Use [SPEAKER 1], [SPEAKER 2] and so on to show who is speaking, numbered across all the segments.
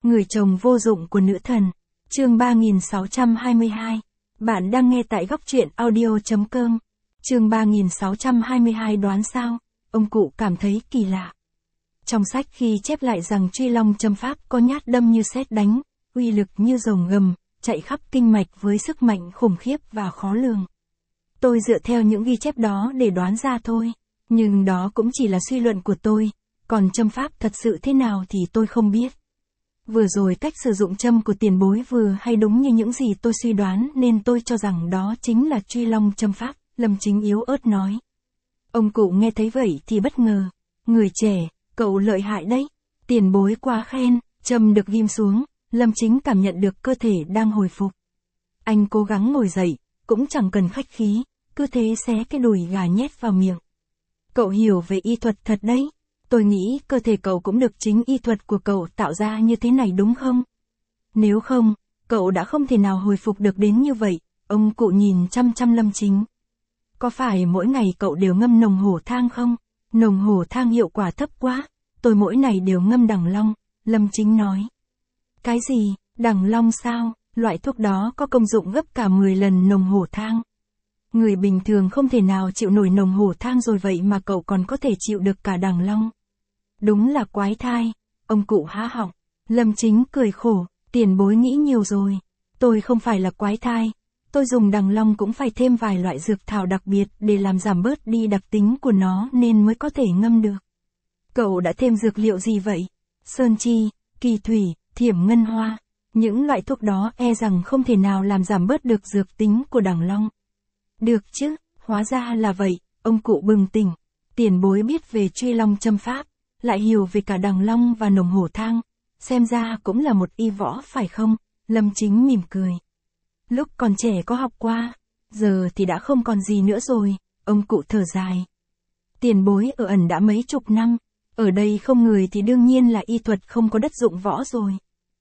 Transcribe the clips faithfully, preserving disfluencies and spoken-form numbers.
[SPEAKER 1] Người chồng vô dụng của nữ thần. Chương ba nghìn sáu trăm hai mươi hai. Bạn đang nghe tại góc truyện audio chấm com. Chương ba nghìn sáu trăm hai mươi hai đoán sao? Ông cụ cảm thấy kỳ lạ. Trong sách khi chép lại rằng Truy Long châm pháp có nhát đâm như sét đánh, uy lực như rồng gầm, chạy khắp kinh mạch với sức mạnh khủng khiếp và khó lường. Tôi dựa theo những ghi chép đó để đoán ra thôi, nhưng đó cũng chỉ là suy luận của tôi, còn châm pháp thật sự thế nào thì tôi không biết. Vừa rồi cách sử dụng châm của tiền bối vừa hay đúng như những gì tôi suy đoán nên tôi cho rằng đó chính là Truy Long châm pháp, Lâm Chính yếu ớt nói. Ông cụ nghe thấy vậy thì bất ngờ. Người trẻ, cậu lợi hại đấy. Tiền bối quá khen, châm được ghim xuống, Lâm Chính cảm nhận được cơ thể đang hồi phục. Anh cố gắng ngồi dậy, cũng chẳng cần khách khí, cứ thế xé cái đùi gà nhét vào miệng. Cậu hiểu về y thuật thật đấy. Tôi nghĩ cơ thể cậu cũng được chính y thuật của cậu tạo ra như thế này đúng không? Nếu không, cậu đã không thể nào hồi phục được đến như vậy. Ông cụ nhìn chăm chăm Lâm Chính. Có phải mỗi ngày cậu đều ngâm nồng hổ thang không? Nồng hổ thang hiệu quả thấp quá. Tôi mỗi ngày đều ngâm đằng long, Lâm Chính nói. Cái gì, đằng long sao? Loại thuốc đó có công dụng gấp cả mười lần nồng hổ thang. Người bình thường không thể nào chịu nổi nồng hổ thang rồi vậy mà cậu còn có thể chịu được cả đằng long. Đúng là quái thai. Ông cụ há họng. Lâm Chính cười khổ. Tiền bối nghĩ nhiều rồi. Tôi không phải là quái thai. Tôi dùng đằng long cũng phải thêm vài loại dược thảo đặc biệt để làm giảm bớt đi đặc tính của nó nên mới có thể ngâm được. Cậu đã thêm dược liệu gì vậy? Sơn chi, kỳ thủy, thiểm ngân hoa. Những loại thuốc đó e rằng không thể nào làm giảm bớt được dược tính của đằng long. Được chứ, hóa ra là vậy. Ông cụ bừng tỉnh. Tiền bối biết về Truy Long châm pháp, lại hiểu về cả đằng long và nồng hổ thang. Xem ra cũng là một y võ phải không? Lâm Chính mỉm cười. Lúc còn trẻ có học qua, giờ thì đã không còn gì nữa rồi. Ông cụ thở dài. Tiền bối ở ẩn đã mấy chục năm, ở đây không người thì đương nhiên là y thuật không có đất dụng võ rồi.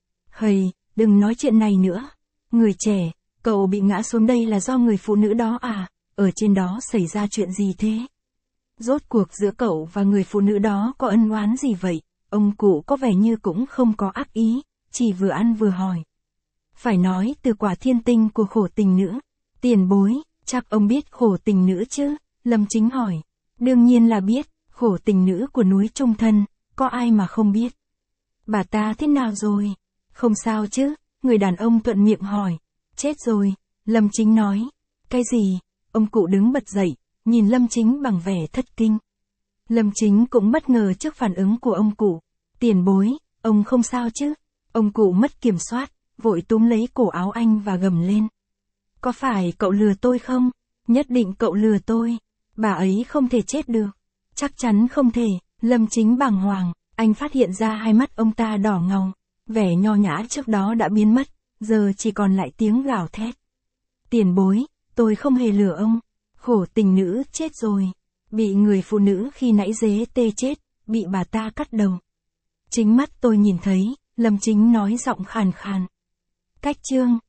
[SPEAKER 1] Hầy, đừng nói chuyện này nữa. Người trẻ, cậu bị ngã xuống đây là do người phụ nữ đó à? Ở trên đó xảy ra chuyện gì thế? Rốt cuộc giữa cậu và người phụ nữ đó có ân oán gì vậy? Ông cụ có vẻ như cũng không có ác ý, chỉ vừa ăn vừa hỏi. Phải nói từ quả thiên tinh của khổ tình nữ. Tiền bối, chắc ông biết khổ tình nữ chứ? Lâm Chính hỏi. Đương nhiên là biết, khổ tình nữ của núi Trung Thân, có ai mà không biết. Bà ta thế nào rồi? Không sao chứ? Người đàn ông thuận miệng hỏi. Chết rồi, Lâm Chính nói. Cái gì? Ông cụ đứng bật dậy, nhìn Lâm Chính bằng vẻ thất kinh. Lâm Chính cũng bất ngờ trước phản ứng của ông cụ. Tiền bối, ông không sao chứ? Ông cụ mất kiểm soát, vội túm lấy cổ áo anh và gầm lên. Có phải cậu lừa tôi không? Nhất định cậu lừa tôi. Bà ấy không thể chết được. Chắc chắn không thể. Lâm Chính bàng hoàng, anh phát hiện ra hai mắt ông ta đỏ ngầu. Vẻ nho nhã trước đó đã biến mất, giờ chỉ còn lại tiếng gào thét. Tiền bối, tôi không hề lừa ông. Khổ tình nữ chết rồi. Bị người phụ nữ khi nãy dế tê chết, bị bà ta cắt đầu. Chính mắt tôi nhìn thấy, Lâm Chính nói giọng khàn khàn. Cách chương.